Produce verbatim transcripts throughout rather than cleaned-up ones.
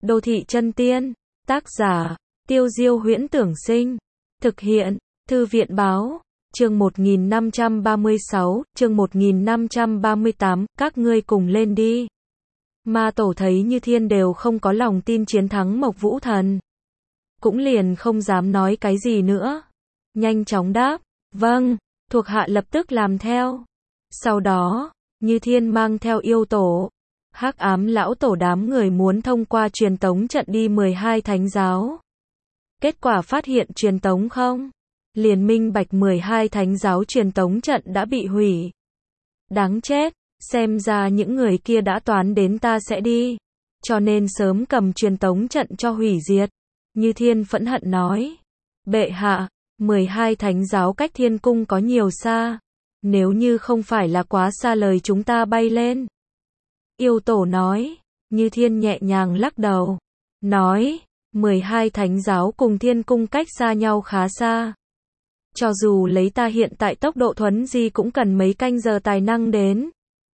Đô thị chân tiên. Tác giả, Tiêu Diêu Huyễn Tưởng Sinh. Thực hiện, Thư viện Báo. Chương một nghìn năm trăm ba mươi sáu, chương một nghìn năm trăm ba mươi tám, các ngươi cùng lên đi. Ma Tổ thấy Như Thiên đều không có lòng tin chiến thắng Mộc Vũ Thần. Cũng liền không dám nói cái gì nữa. Nhanh chóng đáp, vâng, thuộc hạ lập tức làm theo. Sau đó, Như Thiên mang theo yêu tổ, Hắc Ám lão tổ đám người muốn thông qua truyền tống trận đi mười hai thánh giáo. Kết quả phát hiện truyền tống không, liền minh bạch mười hai thánh giáo truyền tống trận đã bị hủy. Đáng chết, xem ra những người kia đã toán đến ta sẽ đi, cho nên sớm cầm truyền tống trận cho hủy diệt. Như Thiên phẫn hận nói, bệ hạ, mười hai thánh giáo cách Thiên Cung có nhiều xa, nếu như không phải là quá xa lời chúng ta bay lên. Yêu tổ nói, Như Thiên nhẹ nhàng lắc đầu, nói, mười hai thánh giáo cùng Thiên Cung cách xa nhau khá xa. Cho dù lấy ta hiện tại tốc độ thuấn di cũng cần mấy canh giờ tài năng đến.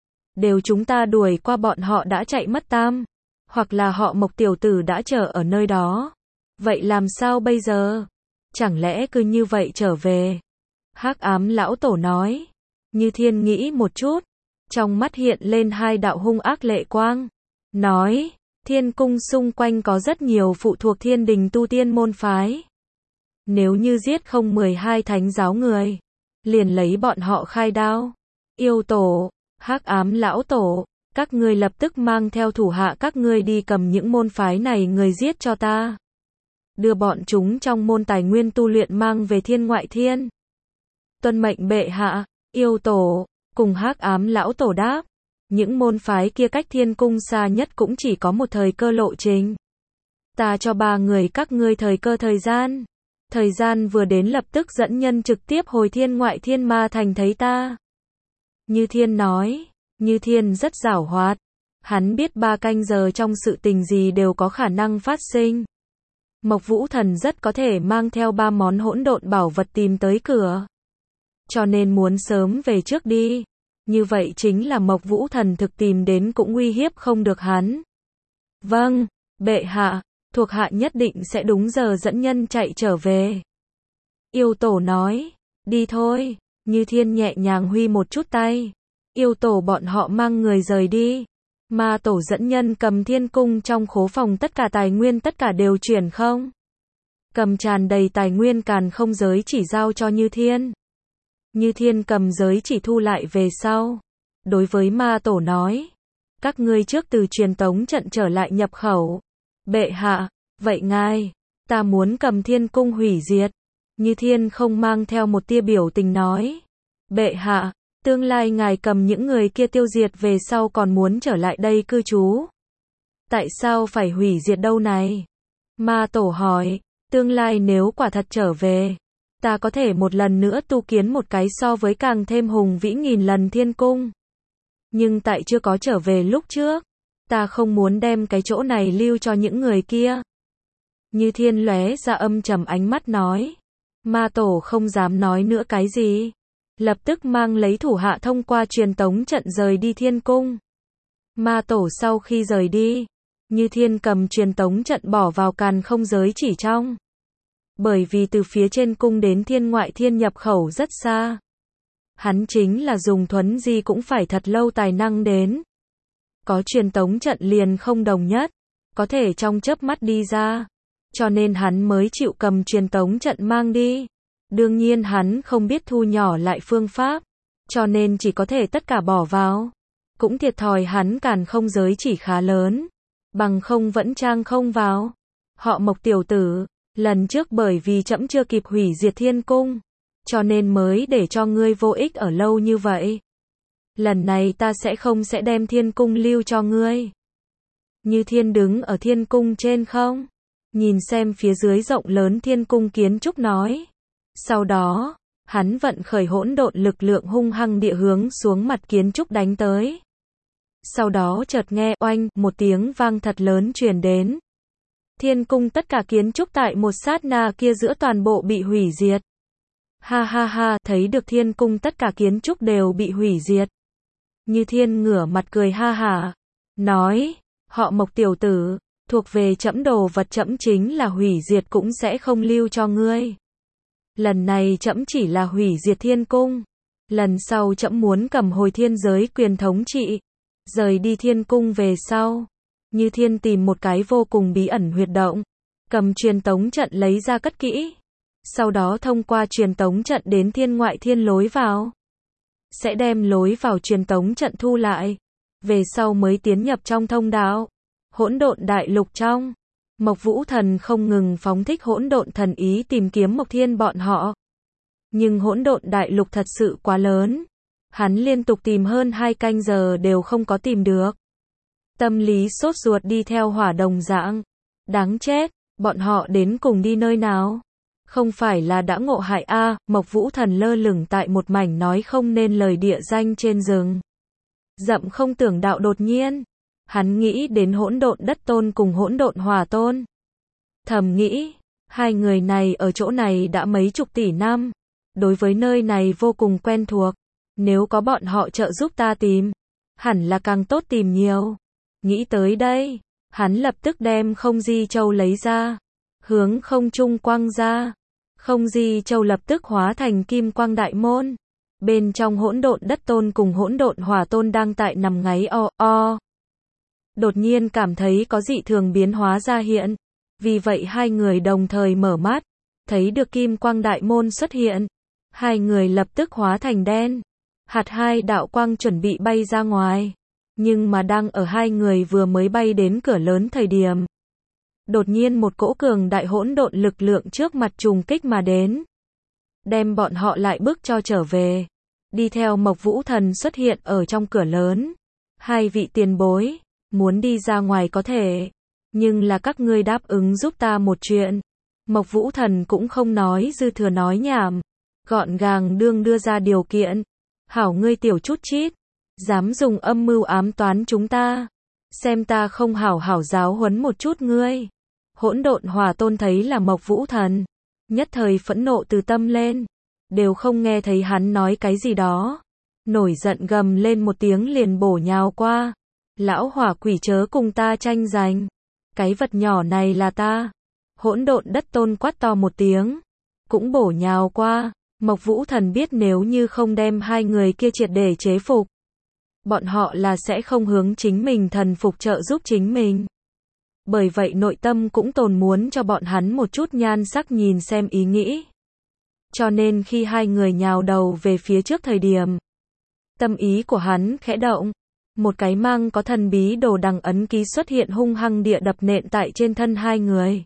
Đều chúng ta đuổi qua bọn họ đã chạy mất tam, hoặc là họ Mộc tiểu tử đã chờ ở nơi đó. Vậy làm sao bây giờ? Chẳng lẽ cứ như vậy trở về? Hắc Ám lão tổ nói. Như Thiên nghĩ một chút, trong mắt hiện lên hai đạo hung ác lệ quang, nói, Thiên Cung xung quanh có rất nhiều phụ thuộc thiên đình tu tiên môn phái. Nếu như giết không mười hai thánh giáo người, liền lấy bọn họ khai đao. Yêu tổ, Hắc Ám lão tổ, các ngươi lập tức mang theo thủ hạ các ngươi đi cầm những môn phái này người giết cho ta. Đưa bọn chúng trong môn tài nguyên tu luyện mang về thiên ngoại thiên. Tuân mệnh bệ hạ. Yêu tổ, cùng Hắc Ám lão tổ đáp, những môn phái kia cách Thiên Cung xa nhất cũng chỉ có một thời cơ lộ trình. Ta cho ba người các ngươi thời cơ thời gian. Thời gian vừa đến lập tức dẫn nhân trực tiếp hồi thiên ngoại thiên ma thành thấy ta. Như Thiên nói, Như Thiên rất giảo hoạt. Hắn biết ba canh giờ trong sự tình gì đều có khả năng phát sinh. Mộc Vũ Thần rất có thể mang theo ba món hỗn độn bảo vật tìm tới cửa. Cho nên muốn sớm về trước đi. Như vậy chính là Mộc Vũ Thần thực tìm đến cũng uy hiếp không được hắn. Vâng, bệ hạ, thuộc hạ nhất định sẽ đúng giờ dẫn nhân chạy trở về. Yêu tổ nói, đi thôi. Như Thiên nhẹ nhàng huy một chút tay. Yêu tổ bọn họ mang người rời đi. Ma tổ dẫn nhân cầm Thiên Cung trong khố phòng tất cả tài nguyên tất cả đều chuyển không. Cầm tràn đầy tài nguyên càn không giới chỉ giao cho Như Thiên. Như Thiên cầm giới chỉ thu lại về sau. Đối với ma tổ nói, các ngươi trước từ truyền tống trận trở lại nhập khẩu. Bệ hạ, vậy ngài, ta muốn cầm Thiên Cung hủy diệt. Như Thiên không mang theo một tia biểu tình nói, bệ hạ, tương lai ngài cầm những người kia tiêu diệt về sau còn muốn trở lại đây cư trú. Tại sao phải hủy diệt đâu này? Ma tổ hỏi, tương lai nếu quả thật trở về, ta có thể một lần nữa tu kiến một cái so với càng thêm hùng vĩ nghìn lần Thiên Cung. Nhưng tại chưa có trở về lúc trước, ta không muốn đem cái chỗ này lưu cho những người kia. Như Thiên lóe ra âm trầm ánh mắt nói. Ma tổ không dám nói nữa cái gì. Lập tức mang lấy thủ hạ thông qua truyền tống trận rời đi Thiên Cung. Ma tổ sau khi rời đi, Như Thiên cầm truyền tống trận bỏ vào càn không giới chỉ trong. Bởi vì từ phía trên cung đến thiên ngoại thiên nhập khẩu rất xa. Hắn chính là dùng thuấn di cũng phải thật lâu tài năng đến. Có truyền tống trận liền không đồng nhất, có thể trong chớp mắt đi ra. Cho nên hắn mới chịu cầm truyền tống trận mang đi. Đương nhiên hắn không biết thu nhỏ lại phương pháp, cho nên chỉ có thể tất cả bỏ vào. Cũng thiệt thòi hắn càn không giới chỉ khá lớn, bằng không vẫn trang không vào. Họ Mộc tiểu tử, lần trước bởi vì trẫm chưa kịp hủy diệt Thiên Cung, cho nên mới để cho ngươi vô ích ở lâu như vậy. Lần này ta sẽ không sẽ đem Thiên Cung lưu cho ngươi. Như Thiên đứng ở Thiên Cung trên không, nhìn xem phía dưới rộng lớn Thiên Cung kiến trúc nói. Sau đó, hắn vận khởi hỗn độn lực lượng hung hăng địa hướng xuống mặt kiến trúc đánh tới. Sau đó chợt nghe oanh một tiếng vang thật lớn truyền đến. Thiên Cung tất cả kiến trúc tại một sát na kia giữa toàn bộ bị hủy diệt. Ha ha ha, thấy được Thiên Cung tất cả kiến trúc đều bị hủy diệt. Như Thiên ngửa mặt cười ha hả, nói, họ Mộc tiểu tử, Thuộc về trẫm đồ vật trẫm chính là hủy diệt cũng sẽ không lưu cho ngươi. Lần này trẫm chỉ là hủy diệt thiên cung. Lần sau trẫm muốn cầm hồi thiên giới quyền thống trị. Rời đi thiên cung về sau. Như Thiên tìm một cái vô cùng bí ẩn huyệt động. Cầm truyền tống trận lấy ra cất kỹ. Sau đó thông qua truyền tống trận đến thiên ngoại thiên lối vào. Sẽ đem lối vào truyền tống trận thu lại. Về sau mới tiến nhập trong thông đạo. Hỗn độn đại lục trong. Mộc Vũ Thần không ngừng phóng thích hỗn độn thần ý tìm kiếm Mộc Thiên bọn họ. Nhưng hỗn độn đại lục thật sự quá lớn. Hắn liên tục tìm hơn hai canh giờ đều không có tìm được. Tâm lý sốt ruột đi theo hỏa đồng dạng. Đáng chết, bọn họ đến cùng đi nơi nào? Không phải là đã ngộ hại a? À, Mộc Vũ Thần lơ lửng tại một mảnh nói không nên lời địa danh trên rừng. Dậm không tưởng đạo đột nhiên. Hắn nghĩ đến hỗn độn đất tôn cùng hỗn độn hỏa tôn. Thầm nghĩ, hai người này ở chỗ này đã mấy chục tỷ năm. Đối với nơi này vô cùng quen thuộc. Nếu có bọn họ trợ giúp ta tìm, hẳn là càng tốt tìm nhiều. Nghĩ tới đây, hắn lập tức đem không di châu lấy ra. Hướng không trung quăng ra. Không di châu lập tức hóa thành kim quang đại môn. Bên trong hỗn độn đất tôn cùng hỗn độn hỏa tôn đang tại nằm ngáy o o. Đột nhiên cảm thấy có dị thường biến hóa ra hiện. Vì vậy hai người đồng thời mở mắt. Thấy được kim quang đại môn xuất hiện. Hai người lập tức hóa thành đen. Hạt hai đạo quang chuẩn bị bay ra ngoài. Nhưng mà đang ở hai người vừa mới bay đến cửa lớn thời điểm. Đột nhiên một cỗ cường đại hỗn độn lực lượng trước mặt trùng kích mà đến. Đem bọn họ lại bước cho trở về. Đi theo Mộc Vũ Thần xuất hiện ở trong cửa lớn. Hai vị tiền bối, muốn đi ra ngoài có thể. Nhưng là các ngươi đáp ứng giúp ta một chuyện. Mộc Vũ Thần cũng không nói dư thừa nói nhảm. Gọn gàng đương đưa ra điều kiện. Hảo ngươi tiểu chút chít. Dám dùng âm mưu ám toán chúng ta. Xem ta không hảo hảo giáo huấn một chút ngươi. Hỗn độn hỏa tôn thấy là Mộc Vũ Thần. Nhất thời phẫn nộ từ tâm lên. Đều không nghe thấy hắn nói cái gì đó. Nổi giận gầm lên một tiếng liền bổ nhào qua. Lão hỏa quỷ chớ cùng ta tranh giành. Cái vật nhỏ này là ta. Hỗn độn đất tôn quát to một tiếng. Cũng bổ nhào qua. Mộc Vũ Thần biết nếu như không đem hai người kia triệt để chế phục. Bọn họ là sẽ không hướng chính mình thần phục trợ giúp chính mình. Bởi vậy nội tâm cũng tồn muốn cho bọn hắn một chút nhan sắc nhìn xem ý nghĩ. Cho nên khi hai người nhào đầu về phía trước thời điểm. Tâm ý của hắn khẽ động. Một cái mang có thần bí đồ đằng ấn ký xuất hiện hung hăng địa đập nện tại trên thân hai người.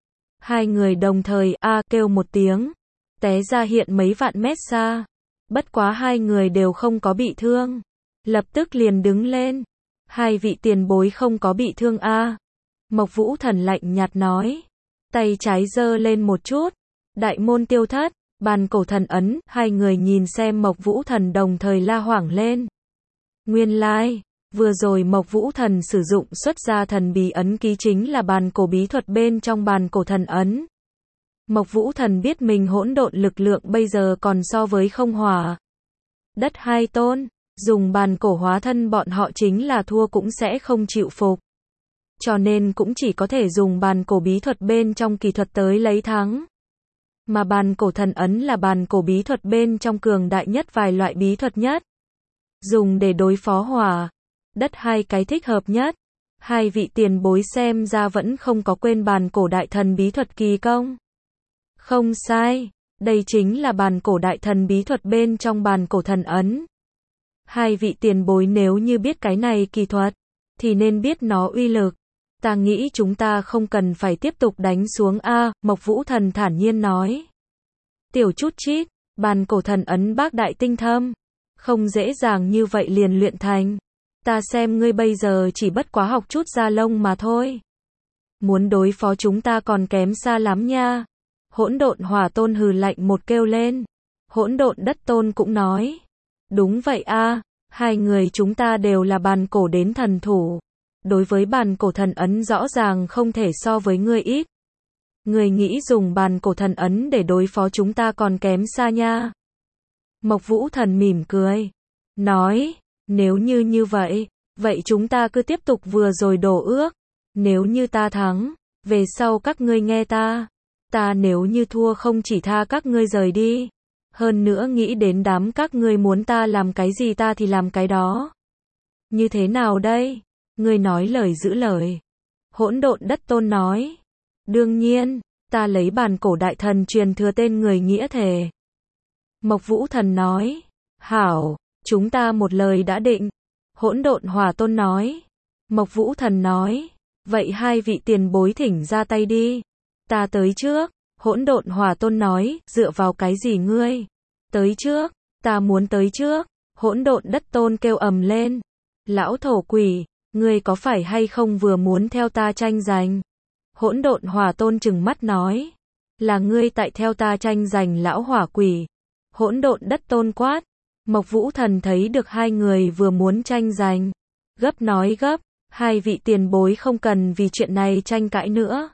Hai người đồng thời a kêu một tiếng. Té ra hiện mấy vạn mét xa. Bất quá hai người đều không có bị thương. Lập tức liền đứng lên. Hai vị tiền bối không có bị thương a? Mộc Vũ Thần lạnh nhạt nói. Tay trái giơ lên một chút. Đại môn tiêu thất. Bàn cổ thần ấn. Hai người nhìn xem Mộc Vũ Thần đồng thời la hoảng lên. Nguyên lai, like, vừa rồi Mộc Vũ Thần sử dụng xuất ra thần bí ấn ký chính là bàn cổ bí thuật bên trong bàn cổ thần ấn. Mộc Vũ Thần biết mình hỗn độn lực lượng bây giờ còn so với không hỏa. Đất hai tôn, dùng bàn cổ hóa thân bọn họ chính là thua cũng sẽ không chịu phục. Cho nên cũng chỉ có thể dùng bàn cổ bí thuật bên trong kỳ thuật tới lấy thắng. Mà bàn cổ thần ấn là bàn cổ bí thuật bên trong cường đại nhất vài loại bí thuật nhất. Dùng để đối phó hỏa, đất hai cái thích hợp nhất. Hai vị tiền bối xem ra vẫn không có quên bàn cổ đại thần bí thuật kỳ công. Không sai, đây chính là bàn cổ đại thần bí thuật bên trong bàn cổ thần ấn. Hai vị tiền bối nếu như biết cái này kỳ thuật, thì nên biết nó uy lực. Ta nghĩ chúng ta không cần phải tiếp tục đánh xuống a, Mộc Vũ Thần thản nhiên nói. Tiểu chút chít, bàn cổ thần ấn bác đại tinh thâm, không dễ dàng như vậy liền luyện thành. Ta xem ngươi bây giờ chỉ bất quá học chút da lông mà thôi. Muốn đối phó chúng ta còn kém xa lắm nha. Hỗn độn hỏa tôn hừ lạnh một kêu lên. Hỗn độn đất tôn cũng nói. Đúng vậy a, hai người chúng ta đều là bàn cổ đến thần thủ. Đối với bàn cổ thần ấn rõ ràng không thể so với ngươi ít. Ngươi nghĩ dùng bàn cổ thần ấn để đối phó chúng ta còn kém xa nha. Mộc Vũ Thần mỉm cười. Nói, nếu như như vậy, vậy chúng ta cứ tiếp tục vừa rồi đổ ước. Nếu như ta thắng, về sau các ngươi nghe ta. Ta nếu như thua không chỉ tha các ngươi rời đi. Hơn nữa nghĩ đến đám các ngươi muốn ta làm cái gì ta thì làm cái đó. Như thế nào đây? Ngươi nói lời giữ lời. Hỗn độn đất tôn nói. Đương nhiên, ta lấy bàn cổ đại thần truyền thừa tên người nghĩa thề. Mộc Vũ Thần nói. Hảo, chúng ta một lời đã định. Hỗn độn hỏa tôn nói. Mộc Vũ Thần nói. Vậy hai vị tiền bối thỉnh ra tay đi. Ta tới trước. Hỗn độn hỏa tôn nói. Dựa vào cái gì ngươi? Tới trước. Ta muốn tới trước. Hỗn độn đất tôn kêu ầm lên. Lão thổ quỷ, ngươi có phải hay không vừa muốn theo ta tranh giành? Hỗn độn hỏa tôn trừng mắt nói. Là ngươi tại theo ta tranh giành lão hỏa quỷ. Hỗn độn đất tôn quát. Mộc Vũ Thần thấy được hai người vừa muốn tranh giành. Gấp nói gấp, hai vị tiền bối không cần vì chuyện này tranh cãi nữa.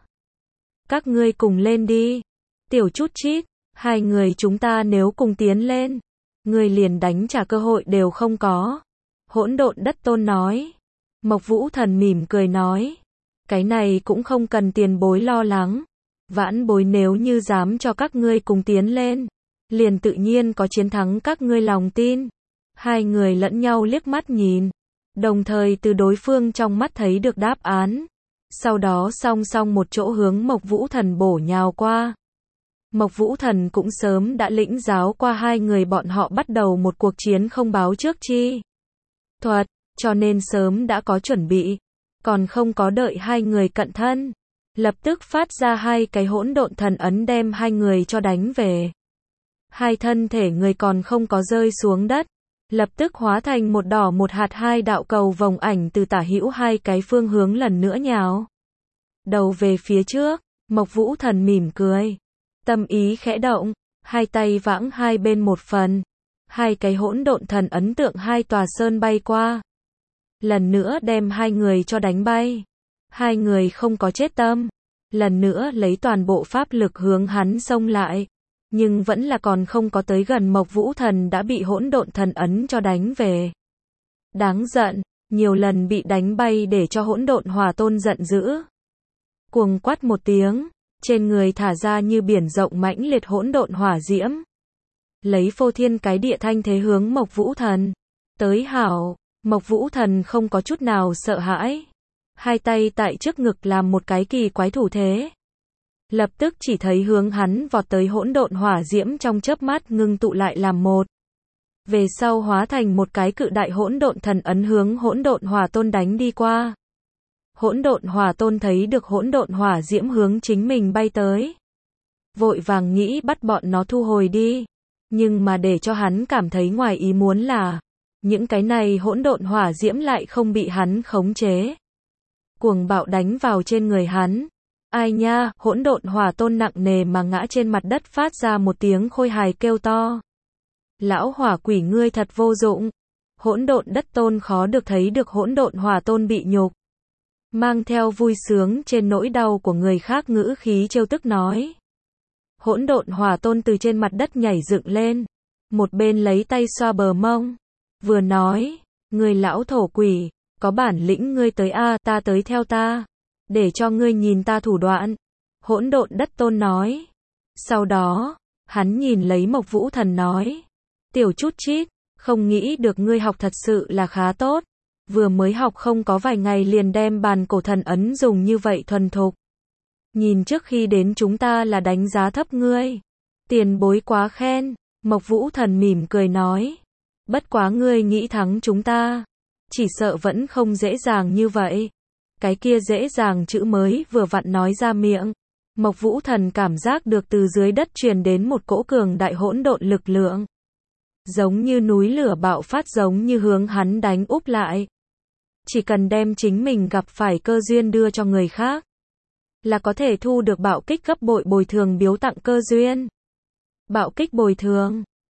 Các ngươi cùng lên đi. Tiểu chút chít, hai người chúng ta nếu cùng tiến lên, ngươi liền đánh trả cơ hội đều không có. Hỗn độn đất tôn nói. Mộc Vũ Thần mỉm cười nói. Cái này cũng không cần tiền bối lo lắng. Vãn bối nếu như dám cho các ngươi cùng tiến lên, liền tự nhiên có chiến thắng các ngươi lòng tin. Hai người lẫn nhau liếc mắt nhìn, đồng thời từ đối phương trong mắt thấy được đáp án. Sau đó song song một chỗ hướng Mộc Vũ Thần bổ nhào qua. Mộc Vũ Thần cũng sớm đã lĩnh giáo qua hai người bọn họ bắt đầu một cuộc chiến không báo trước chi thuật, cho nên sớm đã có chuẩn bị, còn không có đợi hai người cận thân, lập tức phát ra hai cái hỗn độn thần ấn đem hai người cho đánh về. Hai thân thể người còn không có rơi xuống đất, lập tức hóa thành một đỏ một hạt hai đạo cầu vòng ảnh từ tả hữu hai cái phương hướng lần nữa nhào đầu về phía trước. Mộc Vũ Thần mỉm cười, tâm ý khẽ động, hai tay vãng hai bên một phần, hai cái hỗn độn thần ấn tượng hai tòa sơn bay qua, lần nữa đem hai người cho đánh bay. Hai người không có chết tâm, lần nữa lấy toàn bộ pháp lực hướng hắn xông lại, nhưng vẫn là còn không có tới gần Mộc Vũ Thần đã bị hỗn độn thần ấn cho đánh về. Đáng giận, nhiều lần bị đánh bay để cho hỗn độn hỏa tôn giận dữ. Cuồng quát một tiếng, trên người thả ra như biển rộng mãnh liệt hỗn độn hỏa diễm. Lấy phô thiên cái địa thanh thế hướng Mộc Vũ Thần. Tới hảo, Mộc Vũ Thần không có chút nào sợ hãi. Hai tay tại trước ngực làm một cái kỳ quái thủ thế. Lập tức chỉ thấy hướng hắn vọt tới hỗn độn hỏa diễm trong chớp mắt ngưng tụ lại làm một. Về sau hóa thành một cái cự đại hỗn độn thần ấn hướng hỗn độn hỏa tôn đánh đi qua. Hỗn độn hỏa tôn thấy được hỗn độn hỏa diễm hướng chính mình bay tới, vội vàng nghĩ bắt bọn nó thu hồi đi, nhưng mà để cho hắn cảm thấy ngoài ý muốn là những cái này hỗn độn hỏa diễm lại không bị hắn khống chế, cuồng bạo đánh vào trên người hắn. Ai nha, hỗn độn hỏa tôn nặng nề mà ngã trên mặt đất phát ra một tiếng khôi hài kêu to. Lão hỏa quỷ ngươi thật vô dụng. Hỗn độn đất tôn khó được thấy được hỗn độn hỏa tôn bị nhục, mang theo vui sướng trên nỗi đau của người khác ngữ khí trêu tức nói. Hỗn độn hỏa tôn từ trên mặt đất nhảy dựng lên, một bên lấy tay xoa bờ mông, vừa nói, ngươi lão thổ quỷ, có bản lĩnh ngươi tới a, ta tới theo ta, để cho ngươi nhìn ta thủ đoạn. Hỗn độn đất tôn nói. Sau đó, hắn nhìn lấy Mộc Vũ Thần nói, tiểu chút chít, không nghĩ được ngươi học thật sự là khá tốt. Vừa mới học không có vài ngày liền đem bàn cổ thần ấn dùng như vậy thuần thục. Nhìn trước khi đến chúng ta là đánh giá thấp ngươi. Tiền bối quá khen. Mộc Vũ Thần mỉm cười nói. Bất quá ngươi nghĩ thắng chúng ta, chỉ sợ vẫn không dễ dàng như vậy. Cái kia dễ dàng chữ mới vừa vặn nói ra miệng. Mộc Vũ Thần cảm giác được từ dưới đất truyền đến một cỗ cường đại hỗn độn lực lượng. Giống như núi lửa bạo phát, giống như hướng hắn đánh úp lại. Chỉ cần đem chính mình gặp phải cơ duyên đưa cho người khác, là có thể thu được bạo kích gấp bội bồi thường biếu tặng cơ duyên. Bạo kích bồi thường.